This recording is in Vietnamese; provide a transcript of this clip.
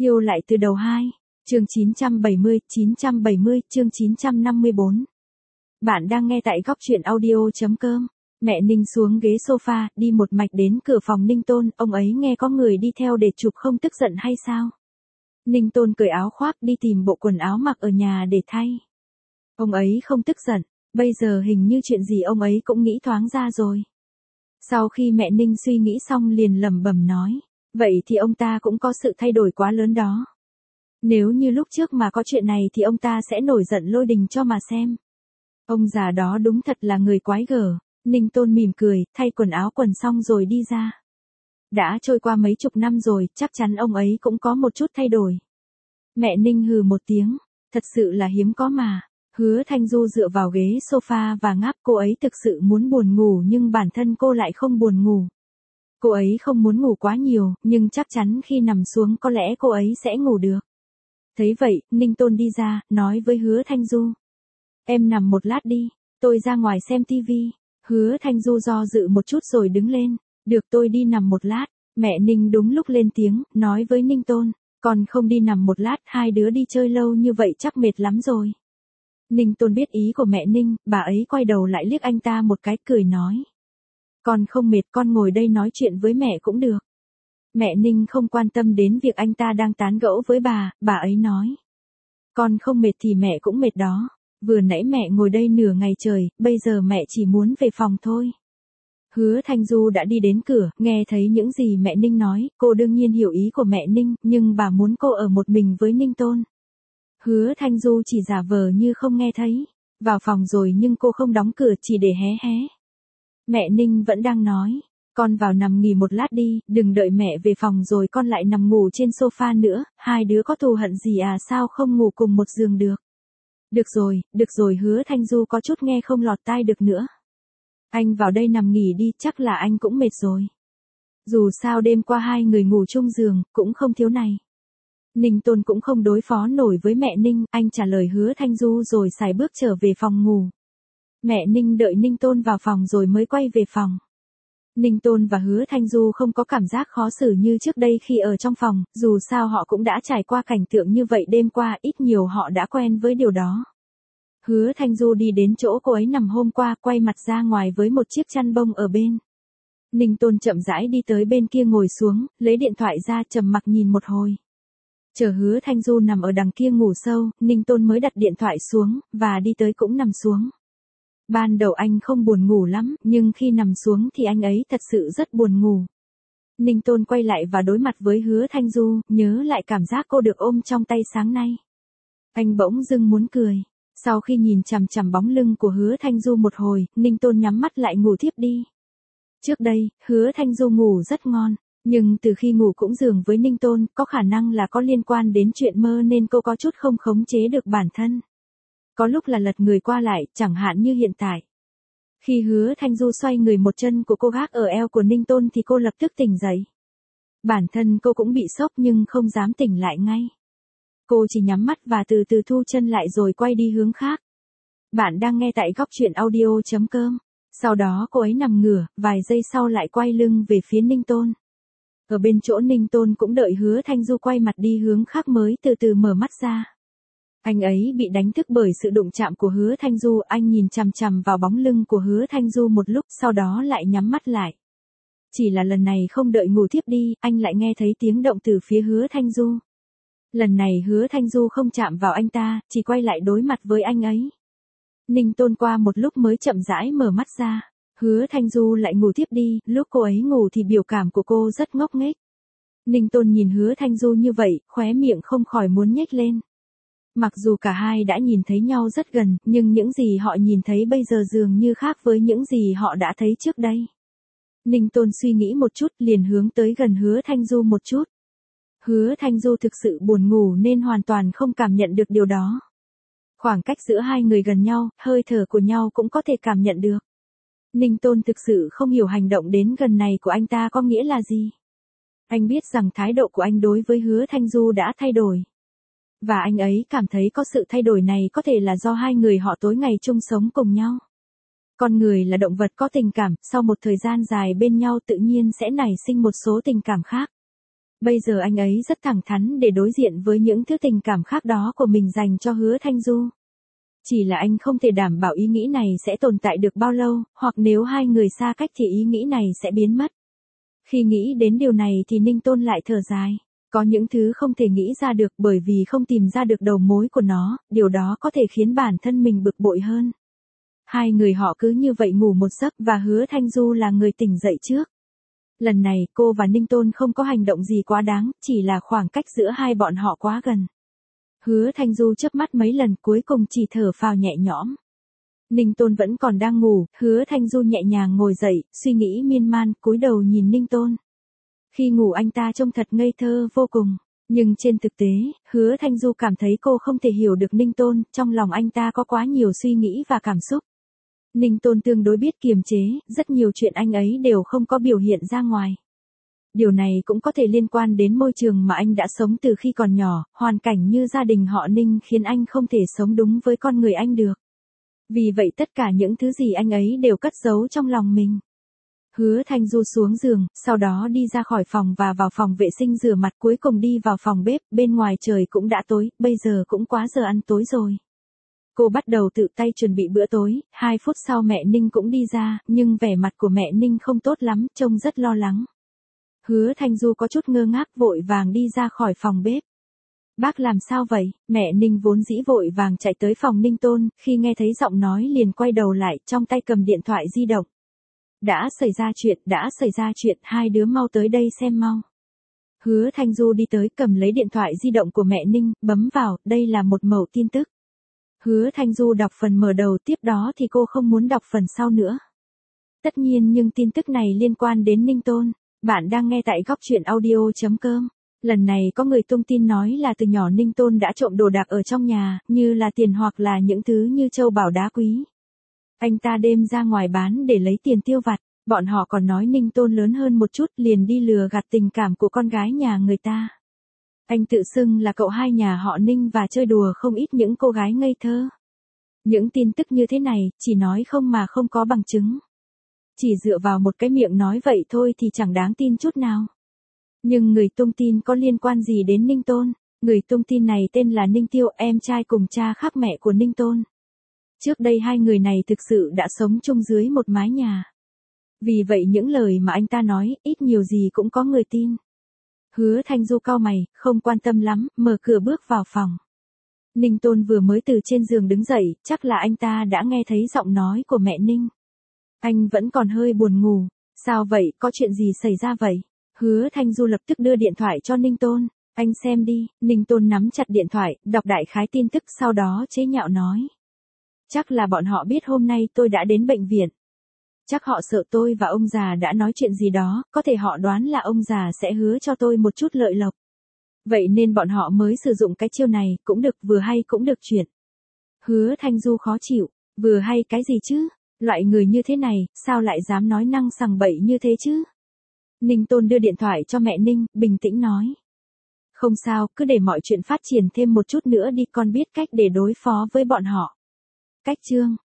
Yêu lại từ đầu 2. Chương 970, chương 954. Bạn đang nghe tại góc truyện audio.com. Mẹ Ninh xuống ghế sofa, đi một mạch đến cửa phòng Ninh Tôn, ông ấy nghe có người đi theo để chụp không tức giận hay sao? Ninh Tôn cởi áo khoác đi tìm bộ quần áo mặc ở nhà để thay. Ông ấy không tức giận, bây giờ hình như chuyện gì ông ấy cũng nghĩ thoáng ra rồi. Sau khi mẹ Ninh suy nghĩ xong liền lẩm bẩm nói, vậy thì ông ta cũng có sự thay đổi quá lớn đó. Nếu như lúc trước mà có chuyện này thì ông ta sẽ nổi giận lôi đình cho mà xem. Ông già đó đúng thật là người quái gở. Ninh Tôn mỉm cười, thay quần áo quần xong rồi đi ra. Đã trôi qua mấy chục năm rồi, chắc chắn ông ấy cũng có một chút thay đổi. Mẹ Ninh hừ một tiếng, thật sự là hiếm có mà. Hứa Thanh Du dựa vào ghế sofa và ngáp, cô ấy thực sự muốn buồn ngủ nhưng bản thân cô lại không buồn ngủ. Cô ấy không muốn ngủ quá nhiều, nhưng chắc chắn khi nằm xuống có lẽ cô ấy sẽ ngủ được. Thấy vậy, Ninh Tôn đi ra, nói với Hứa Thanh Du. Em nằm một lát đi, tôi ra ngoài xem tivi. Hứa Thanh Du do dự một chút rồi đứng lên. Được, tôi đi nằm một lát. Mẹ Ninh đúng lúc lên tiếng, nói với Ninh Tôn. Còn không đi nằm một lát, hai đứa đi chơi lâu như vậy chắc mệt lắm rồi. Ninh Tôn biết ý của mẹ Ninh, bà ấy quay đầu lại liếc anh ta một cái, cười nói. Con không mệt, con ngồi đây nói chuyện với mẹ cũng được. Mẹ Ninh không quan tâm đến việc anh ta đang tán gẫu với bà ấy nói. Con không mệt thì mẹ cũng mệt đó. Vừa nãy mẹ ngồi đây nửa ngày trời, bây giờ mẹ chỉ muốn về phòng thôi. Hứa Thanh Du đã đi đến cửa, nghe thấy những gì mẹ Ninh nói, cô đương nhiên hiểu ý của mẹ Ninh, nhưng bà muốn cô ở một mình với Ninh Tôn. Hứa Thanh Du chỉ giả vờ như không nghe thấy. Vào phòng rồi nhưng cô không đóng cửa, chỉ để hé hé. Mẹ Ninh vẫn đang nói. Con vào nằm nghỉ một lát đi, đừng đợi mẹ về phòng rồi con lại nằm ngủ trên sofa nữa, hai đứa có thù hận gì à, sao không ngủ cùng một giường được. Được rồi, Hứa Thanh Du có chút nghe không lọt tai được nữa. Anh vào đây nằm nghỉ đi, chắc là anh cũng mệt rồi. Dù sao đêm qua hai người ngủ chung giường, cũng không thiếu này. Ninh Tôn cũng không đối phó nổi với mẹ Ninh, anh trả lời Hứa Thanh Du rồi xài bước trở về phòng ngủ. Mẹ Ninh đợi Ninh Tôn vào phòng rồi mới quay về phòng. Ninh Tôn và Hứa Thanh Du không có cảm giác khó xử như trước đây khi ở trong phòng, dù sao họ cũng đã trải qua cảnh tượng như vậy đêm qua, ít nhiều họ đã quen với điều đó. Hứa Thanh Du đi đến chỗ cô ấy nằm hôm qua, quay mặt ra ngoài với một chiếc chăn bông ở bên. Ninh Tôn chậm rãi đi tới bên kia ngồi xuống, lấy điện thoại ra trầm mặc nhìn một hồi. Chờ Hứa Thanh Du nằm ở đằng kia ngủ sâu, Ninh Tôn mới đặt điện thoại xuống, và đi tới cũng nằm xuống. Ban đầu anh không buồn ngủ lắm, nhưng khi nằm xuống thì anh ấy thật sự rất buồn ngủ. Ninh Tôn quay lại và đối mặt với Hứa Thanh Du, nhớ lại cảm giác cô được ôm trong tay sáng nay. Anh bỗng dưng muốn cười. Sau khi nhìn chằm chằm bóng lưng của Hứa Thanh Du một hồi, Ninh Tôn nhắm mắt lại ngủ thiếp đi. Trước đây, Hứa Thanh Du ngủ rất ngon, nhưng từ khi ngủ cũng giường với Ninh Tôn, có khả năng là có liên quan đến chuyện mơ nên cô có chút không khống chế được bản thân. Có lúc là lật người qua lại, chẳng hạn như hiện tại. Khi Hứa Thanh Du xoay người, một chân của cô gác ở eo của Ninh Tôn thì cô lập tức tỉnh dậy. Bản thân cô cũng bị sốc nhưng không dám tỉnh lại ngay. Cô chỉ nhắm mắt và từ từ thu chân lại rồi quay đi hướng khác. Bạn đang nghe tại góc truyện audio.com. Sau đó cô ấy nằm ngửa, vài giây sau lại quay lưng về phía Ninh Tôn. Ở bên chỗ Ninh Tôn cũng đợi Hứa Thanh Du quay mặt đi hướng khác mới từ từ mở mắt ra. Anh ấy bị đánh thức bởi sự đụng chạm của Hứa Thanh Du, anh nhìn chằm chằm vào bóng lưng của Hứa Thanh Du một lúc, sau đó lại nhắm mắt lại. Chỉ là lần này không đợi ngủ thiếp đi, anh lại nghe thấy tiếng động từ phía Hứa Thanh Du. Lần này Hứa Thanh Du không chạm vào anh ta, chỉ quay lại đối mặt với anh ấy. Ninh Tôn qua một lúc mới chậm rãi mở mắt ra. Hứa Thanh Du lại ngủ thiếp đi, lúc cô ấy ngủ thì biểu cảm của cô rất ngốc nghếch. Ninh Tôn nhìn Hứa Thanh Du như vậy, khóe miệng không khỏi muốn nhếch lên. Mặc dù cả hai đã nhìn thấy nhau rất gần, nhưng những gì họ nhìn thấy bây giờ dường như khác với những gì họ đã thấy trước đây. Ninh Tôn suy nghĩ một chút liền hướng tới gần Hứa Thanh Du một chút. Hứa Thanh Du thực sự buồn ngủ nên hoàn toàn không cảm nhận được điều đó. Khoảng cách giữa hai người gần nhau, hơi thở của nhau cũng có thể cảm nhận được. Ninh Tôn thực sự không hiểu hành động đến gần này của anh ta có nghĩa là gì. Anh biết rằng thái độ của anh đối với Hứa Thanh Du đã thay đổi. Và anh ấy cảm thấy có sự thay đổi này có thể là do hai người họ tối ngày chung sống cùng nhau. Con người là động vật có tình cảm, sau một thời gian dài bên nhau tự nhiên sẽ nảy sinh một số tình cảm khác. Bây giờ anh ấy rất thẳng thắn để đối diện với những thứ tình cảm khác đó của mình dành cho Hứa Thanh Du. Chỉ là anh không thể đảm bảo ý nghĩ này sẽ tồn tại được bao lâu, hoặc nếu hai người xa cách thì ý nghĩ này sẽ biến mất. Khi nghĩ đến điều này thì Ninh Tôn lại thở dài. Có những thứ không thể nghĩ ra được bởi vì không tìm ra được đầu mối của nó, điều đó có thể khiến bản thân mình bực bội hơn. Hai người họ cứ như vậy ngủ một giấc và Hứa Thanh Du là người tỉnh dậy trước. Lần này cô và Ninh Tôn không có hành động gì quá đáng, chỉ là khoảng cách giữa hai bọn họ quá gần. Hứa Thanh Du chớp mắt mấy lần cuối cùng chỉ thở phào nhẹ nhõm. Ninh Tôn vẫn còn đang ngủ, Hứa Thanh Du nhẹ nhàng ngồi dậy, suy nghĩ miên man, cúi đầu nhìn Ninh Tôn. Khi ngủ anh ta trông thật ngây thơ vô cùng, nhưng trên thực tế, Hứa Thanh Du cảm thấy cô không thể hiểu được Ninh Tôn, trong lòng anh ta có quá nhiều suy nghĩ và cảm xúc. Ninh Tôn tương đối biết kiềm chế, rất nhiều chuyện anh ấy đều không có biểu hiện ra ngoài. Điều này cũng có thể liên quan đến môi trường mà anh đã sống từ khi còn nhỏ, hoàn cảnh như gia đình họ Ninh khiến anh không thể sống đúng với con người anh được. Vì vậy tất cả những thứ gì anh ấy đều cất giấu trong lòng mình. Hứa Thanh Du xuống giường, sau đó đi ra khỏi phòng và vào phòng vệ sinh rửa mặt, cuối cùng đi vào phòng bếp, bên ngoài trời cũng đã tối, bây giờ cũng quá giờ ăn tối rồi. Cô bắt đầu tự tay chuẩn bị bữa tối, 2 phút sau mẹ Ninh cũng đi ra, nhưng vẻ mặt của mẹ Ninh không tốt lắm, trông rất lo lắng. Hứa Thanh Du có chút ngơ ngác vội vàng đi ra khỏi phòng bếp. Bác làm sao vậy? Mẹ Ninh vốn dĩ vội vàng chạy tới phòng Ninh Tôn, khi nghe thấy giọng nói liền quay đầu lại, trong tay cầm điện thoại di động. Đã xảy ra chuyện, hai đứa mau tới đây xem mau. Hứa Thanh Du đi tới cầm lấy điện thoại di động của mẹ Ninh, bấm vào, đây là một mẩu tin tức. Hứa Thanh Du đọc phần mở đầu, tiếp đó thì cô không muốn đọc phần sau nữa. Tất nhiên nhưng tin tức này liên quan đến Ninh Tôn. Bạn đang nghe tại góc truyện audio.com. Lần này có người tung tin nói là từ nhỏ Ninh Tôn đã trộm đồ đạc ở trong nhà, như là tiền hoặc là những thứ như châu bảo đá quý. Anh ta đem ra ngoài bán để lấy tiền tiêu vặt, bọn họ còn nói Ninh Tôn lớn hơn một chút liền đi lừa gạt tình cảm của con gái nhà người ta. Anh tự xưng là cậu hai nhà họ Ninh và chơi đùa không ít những cô gái ngây thơ. Những tin tức như thế này, chỉ nói không mà không có bằng chứng. Chỉ dựa vào một cái miệng nói vậy thôi thì chẳng đáng tin chút nào. Nhưng người tung tin có liên quan gì đến Ninh Tôn? Người tung tin này tên là Ninh Tiêu, em trai cùng cha khác mẹ của Ninh Tôn. Trước đây hai người này thực sự đã sống chung dưới một mái nhà. Vì vậy những lời mà anh ta nói, ít nhiều gì cũng có người tin. Hứa Thanh Du cau mày, không quan tâm lắm, mở cửa bước vào phòng. Ninh Tôn vừa mới từ trên giường đứng dậy, chắc là anh ta đã nghe thấy giọng nói của mẹ Ninh. Anh vẫn còn hơi buồn ngủ. Sao vậy, có chuyện gì xảy ra vậy? Hứa Thanh Du lập tức đưa điện thoại cho Ninh Tôn. Anh xem đi. Ninh Tôn nắm chặt điện thoại, đọc đại khái tin tức sau đó chế nhạo nói. Chắc là bọn họ biết hôm nay tôi đã đến bệnh viện. Chắc họ sợ tôi và ông già đã nói chuyện gì đó, có thể họ đoán là ông già sẽ hứa cho tôi một chút lợi lộc. Vậy nên bọn họ mới sử dụng cái chiêu này, cũng được vừa hay cũng được chuyện. Hứa Thanh Du khó chịu, vừa hay cái gì chứ? Loại người như thế này, sao lại dám nói năng sằng bậy như thế chứ? Ninh Tôn đưa điện thoại cho mẹ Ninh, bình tĩnh nói. Không sao, cứ để mọi chuyện phát triển thêm một chút nữa đi, con biết cách để đối phó với bọn họ. Cách chương